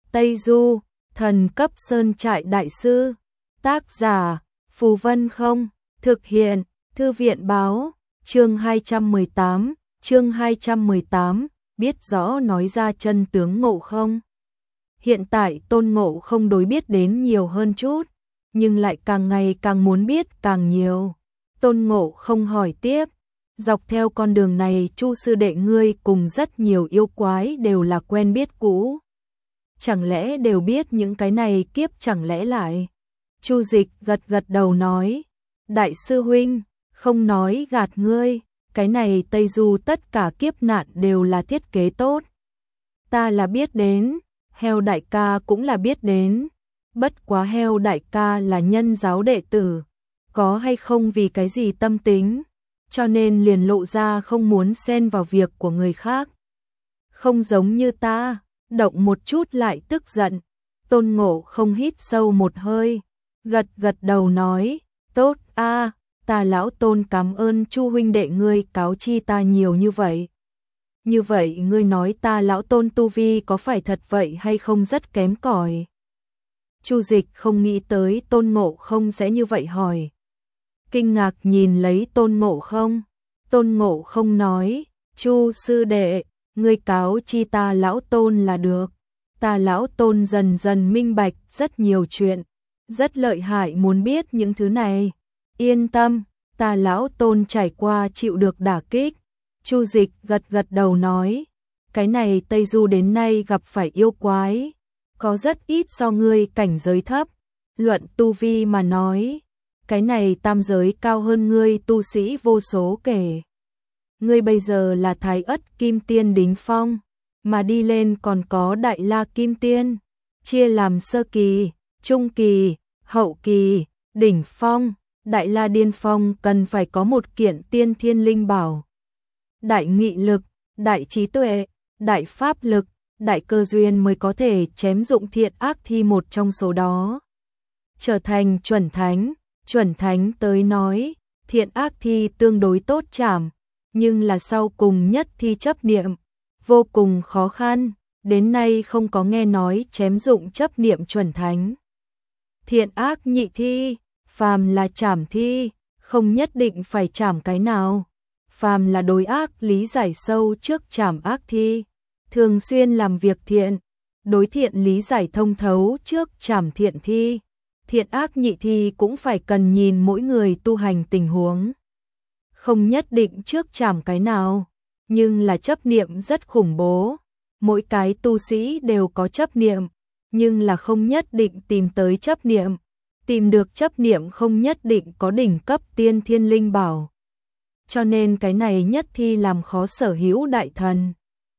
Tây Du, thần cấp sơn trại đại sư. Tác giả, Phù Vân Không. Thực hiện, Thư viện báo. Chương 218, biết rõ nói ra chân tướng Ngộ Không. Hiện tại Tôn Ngộ Không đối biết đến nhiều hơn chút, nhưng lại càng ngày càng muốn biết càng nhiều. Tôn Ngộ Không hỏi tiếp, dọc theo con đường này Chu sư đệ ngươi cùng rất nhiều yêu quái đều là quen biết cũ. Chẳng lẽ đều biết những cái này kiếp chẳng lẽ lại? Chu Dịch gật gật đầu nói, đại sư huynh, không nói gạt ngươi, cái này Tây Du tất cả kiếp nạn đều là thiết kế tốt. Ta là biết đến, Heo đại ca cũng là biết đến, bất quá Heo đại ca là nhân giáo đệ tử, có hay không vì cái gì tâm tính, cho nên liền lộ ra không muốn xen vào việc của người khác. Không giống như ta, động một chút lại tức giận. Tôn Ngộ Không hít sâu một hơi, gật gật đầu nói, tốt a, ta lão Tôn cảm ơn Chu huynh đệ ngươi cáo chi ta nhiều như vậy. Như vậy ngươi nói ta lão Tôn tu vi có phải thật vậy hay không rất kém cỏi? Chu Dịch không nghĩ tới Tôn Ngộ Không sẽ như vậy hỏi. Kinh ngạc nhìn lấy Tôn Ngộ Không. Tôn Ngộ Không nói, Chu sư đệ, ngươi cáo chi ta lão Tôn là được. Ta lão Tôn dần dần minh bạch rất nhiều chuyện, rất lợi hại muốn biết những thứ này. Yên tâm, ta lão Tôn trải qua chịu được đả kích. Chu Dịch gật gật đầu nói, cái này Tây Du đến nay gặp phải yêu quái, có rất ít so ngươi cảnh giới thấp. Luận tu vi mà nói, cái này tam giới cao hơn ngươi tu sĩ vô số kể. Ngươi bây giờ là Thái Ất Kim Tiên đỉnh phong, mà đi lên còn có Đại La Kim Tiên, chia làm sơ kỳ, trung kỳ, hậu kỳ, đỉnh phong. Đại La điên phong cần phải có một kiện tiên thiên linh bảo. Đại nghị lực, đại trí tuệ, đại pháp lực, đại cơ duyên mới có thể chém dụng thiện ác thi một trong số đó. Trở thành chuẩn thánh tới nói, thiện ác thi tương đối tốt chảm, nhưng là sau cùng nhất thi chấp niệm, vô cùng khó khăn, đến nay không có nghe nói chém dụng chấp niệm chuẩn thánh. Thiện ác nhị thi, phàm là chảm thi, không nhất định phải chảm cái nào. Phàm là đối ác lý giải sâu trước chảm ác thi, thường xuyên làm việc thiện, đối thiện lý giải thông thấu trước chảm thiện thi. Thiện ác nhị thi cũng phải cần nhìn mỗi người tu hành tình huống. Không nhất định trước chảm cái nào, nhưng là chấp niệm rất khủng bố. Mỗi cái tu sĩ đều có chấp niệm, nhưng là không nhất định tìm tới chấp niệm. Tìm được chấp niệm không nhất định có đỉnh cấp tiên thiên linh bảo. Cho nên cái này nhất thi làm khó sở hữu đại thần.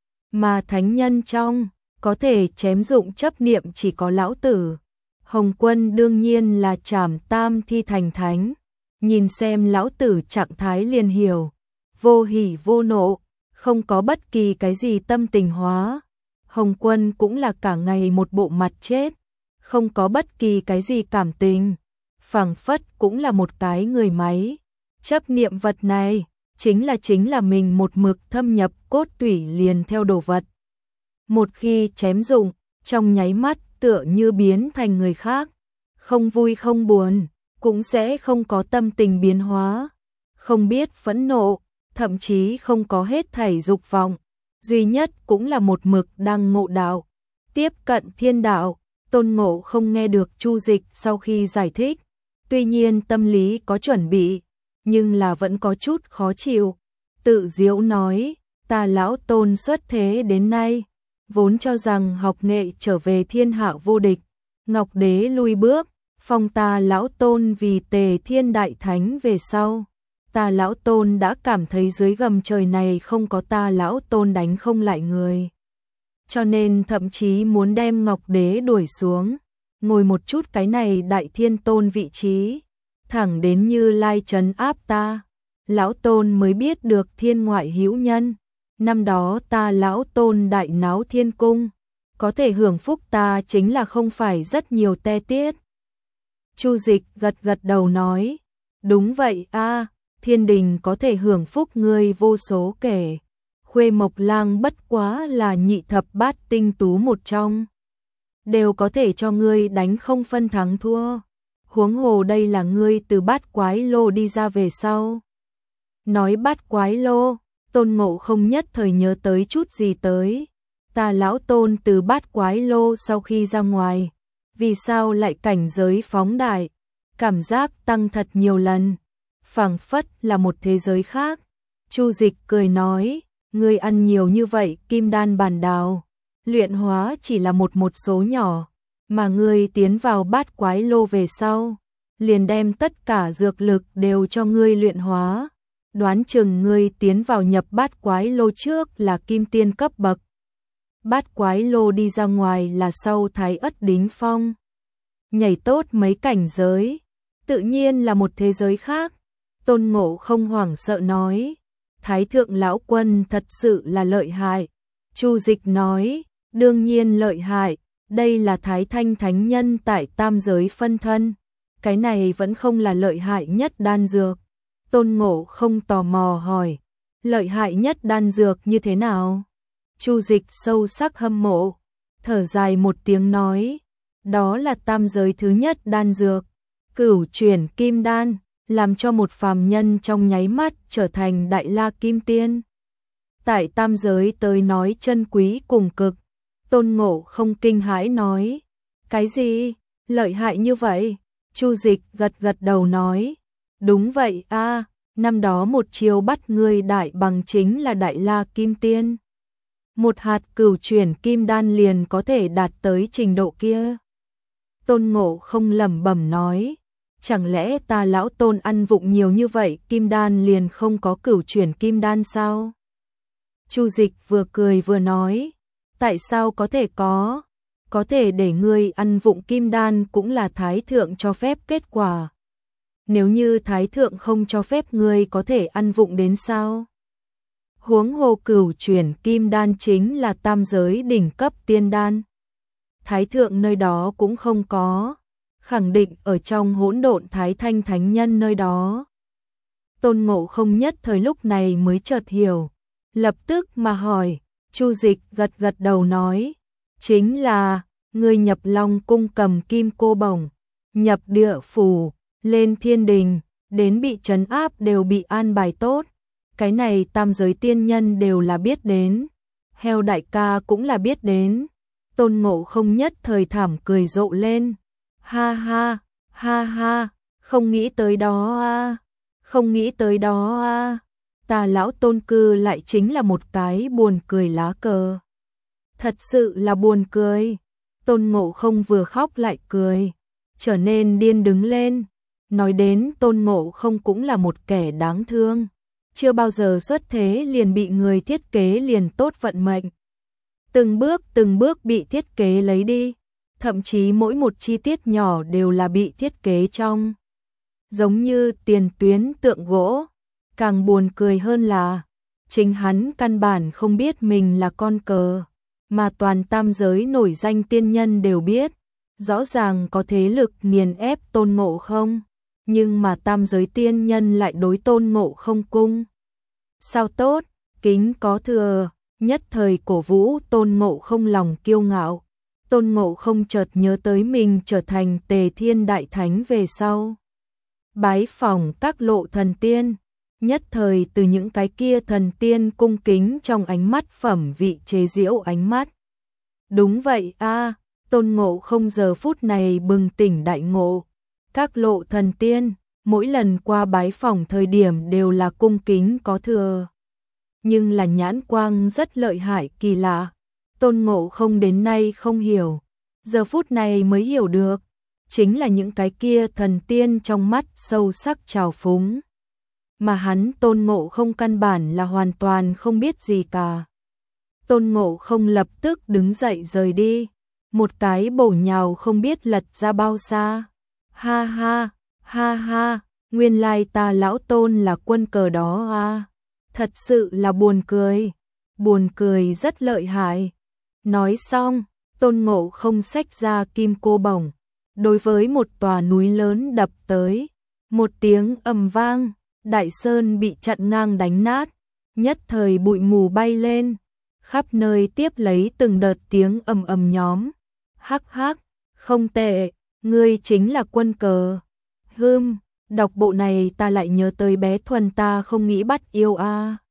Mà thánh nhân trong, có thể chém dụng chấp niệm chỉ có lão tử. Hồng Quân đương nhiên là chảm tam thi thành thánh. Nhìn xem lão tử trạng thái liền hiểu. Vô hỉ vô nộ, không có bất kỳ cái gì tâm tình hóa. Hồng Quân cũng là cả ngày một bộ mặt chết, không có bất kỳ cái gì cảm tình. Phảng phất cũng là một cái người máy. Chấp niệm vật này, chính là mình một mực thâm nhập cốt tủy liền theo đồ vật. Một khi chém dụng, trong nháy mắt tựa như biến thành người khác. Không vui không buồn, cũng sẽ không có tâm tình biến hóa. Không biết phẫn nộ, thậm chí không có hết thảy dục vọng. Duy nhất cũng là một mực đang ngộ đạo, tiếp cận thiên đạo. Tôn Ngộ Không nghe được Chu Dịch sau khi giải thích, tuy nhiên tâm lý có chuẩn bị, nhưng là vẫn có chút khó chịu. Tự giễu nói, ta lão Tôn xuất thế đến nay, vốn cho rằng học nghệ trở về thiên hạ vô địch. Ngọc Đế lui bước, phong ta lão Tôn vì Tề Thiên Đại Thánh về sau. Ta lão Tôn đã cảm thấy dưới gầm trời này không có ta lão Tôn đánh không lại người. Cho nên thậm chí muốn đem Ngọc Đế đuổi xuống, ngồi một chút cái này Đại Thiên Tôn vị trí, thẳng đến Như Lai trấn áp ta. Lão Tôn mới biết được thiên ngoại hữu nhân. Năm đó ta lão Tôn đại náo thiên cung, có thể hưởng phúc ta chính là không phải rất nhiều te tiết. Chu Dịch gật gật đầu nói, đúng vậy a, thiên đình có thể hưởng phúc ngươi vô số kể. Khuê Mộc Lang bất quá là nhị thập bát tinh tú một trong. đều có thể cho ngươi đánh không phân thắng thua. Huống hồ đây là ngươi từ Bát Quái Lô đi ra về sau. Nói Bát Quái Lô, Tôn Ngộ Không nhất thời nhớ tới chút gì tới. Ta lão Tôn từ Bát Quái Lô sau khi ra ngoài, vì sao lại cảnh giới phóng đại, cảm giác tăng thật nhiều lần, phảng phất là một thế giới khác. Chu Dịch cười nói, ngươi ăn nhiều như vậy kim đan bản đào, luyện hóa chỉ là một số nhỏ, mà ngươi tiến vào Bát Quái Lô về sau, liền đem tất cả dược lực đều cho ngươi luyện hóa. Đoán chừng ngươi tiến vào nhập Bát Quái Lô trước là kim tiên cấp bậc. Bát Quái Lô đi ra ngoài là sau Thái Ất đính phong. Nhảy tốt mấy cảnh giới, tự nhiên là một thế giới khác. Tôn Ngộ Không hoảng sợ nói, Thái thượng lão quân thật sự là lợi hại. Chu Dịch nói, đương nhiên lợi hại, đây là Thái Thanh Thánh Nhân tại tam giới phân thân. Cái này vẫn không là lợi hại nhất đan dược. Tôn Ngộ Không tò mò hỏi, lợi hại nhất đan dược như thế nào? Chu Dịch sâu sắc hâm mộ, thở dài một tiếng nói, đó là tam giới thứ nhất đan dược, Cửu Chuyển Kim Đan, làm cho một phàm nhân trong nháy mắt trở thành Đại La Kim Tiên. Tại tam giới tới nói chân quý cùng cực. Tôn Ngộ Không kinh hãi nói, cái gì? Lợi hại như vậy? Chu Dịch gật gật đầu nói, đúng vậy a, năm đó một chiêu bắt ngươi đại bằng chính là Đại La Kim Tiên. Một hạt Cửu Chuyển Kim Đan liền có thể đạt tới trình độ kia. Tôn Ngộ Không lẩm bẩm nói, chẳng lẽ ta lão Tôn ăn vụng nhiều như vậy Kim Đan liền không có Cửu Chuyển Kim Đan sao? Chu Dịch vừa cười vừa nói, tại sao có thể có thể để ngươi ăn vụng Kim Đan cũng là Thái Thượng cho phép kết quả. Nếu như Thái Thượng không cho phép ngươi có thể ăn vụng đến sao? Huống hồ Cửu Chuyển Kim Đan chính là tam giới đỉnh cấp tiên đan. Thái Thượng nơi đó cũng không có, khẳng định ở trong Hỗn Độn Thái Thanh Thánh Nhân nơi đó. Tôn Ngộ Không nhất thời lúc này mới chợt hiểu, lập tức mà hỏi. Chu Dịch gật gật đầu nói, chính là, ngươi nhập Long Cung cầm kim cô bổng, nhập địa phủ, lên thiên đình, đến bị trấn áp đều bị an bài tốt. Cái này tam giới tiên nhân đều là biết đến, Heo đại ca cũng là biết đến. Tôn Ngộ Không nhất thời thảm cười rộ lên, ha ha, không nghĩ tới đó a, không nghĩ tới đó a. Ta lão Tôn cư lại chính là một cái buồn cười lá cờ. Thật sự là buồn cười. Tôn Ngộ Không vừa khóc lại cười, trở nên điên đứng lên. Nói đến Tôn Ngộ Không cũng là một kẻ đáng thương, chưa bao giờ xuất thế liền bị người thiết kế liền tốt vận mệnh. Từng bước bị thiết kế lấy đi, thậm chí mỗi một chi tiết nhỏ đều là bị thiết kế trong. Giống như tiền tuyến tượng gỗ. Càng buồn cười hơn là, chính hắn căn bản không biết mình là con cờ, mà toàn tam giới nổi danh tiên nhân đều biết, rõ ràng có thế lực nghiền ép Tôn Ngộ Không, nhưng mà tam giới tiên nhân lại đối Tôn Ngộ Không cung. Sao tốt, kính có thừa, nhất thời cổ vũ Tôn Ngộ Không lòng kiêu ngạo. Tôn Ngộ Không chợt nhớ tới mình trở thành Tề Thiên Đại Thánh về sau. Bái phỏng các lộ thần tiên. Nhất thời từ những cái kia thần tiên cung kính trong ánh mắt phẩm vị chế giễu ánh mắt. Đúng vậy a, Tôn Ngộ Không giờ phút này bừng tỉnh đại ngộ. Các lộ thần tiên, mỗi lần qua bái phỏng thời điểm đều là cung kính có thừa. Nhưng là nhãn quang rất lợi hại kỳ lạ. Tôn Ngộ Không đến nay không hiểu, giờ phút này mới hiểu được. Chính là những cái kia thần tiên trong mắt sâu sắc trào phúng. Mà hắn Tôn Ngộ Không căn bản là hoàn toàn không biết gì cả. Tôn Ngộ Không lập tức đứng dậy rời đi, một cái bổ nhào không biết lật ra bao xa. Ha ha, nguyên lai ta lão Tôn là quân cờ đó à. Thật sự là buồn cười rất lợi hại. Nói xong, Tôn Ngộ Không xách ra kim cô bổng, đối với một tòa núi lớn đập tới, một tiếng ầm vang. Đại sơn bị chặn ngang đánh nát, nhất thời bụi mù bay lên, khắp nơi tiếp lấy từng đợt tiếng ầm ầm nhóm. Hắc hắc, không tệ, ngươi chính là Quân Cờ. Đọc bộ này ta lại nhớ tới bé Thuần ta không nghĩ bắt yêu a.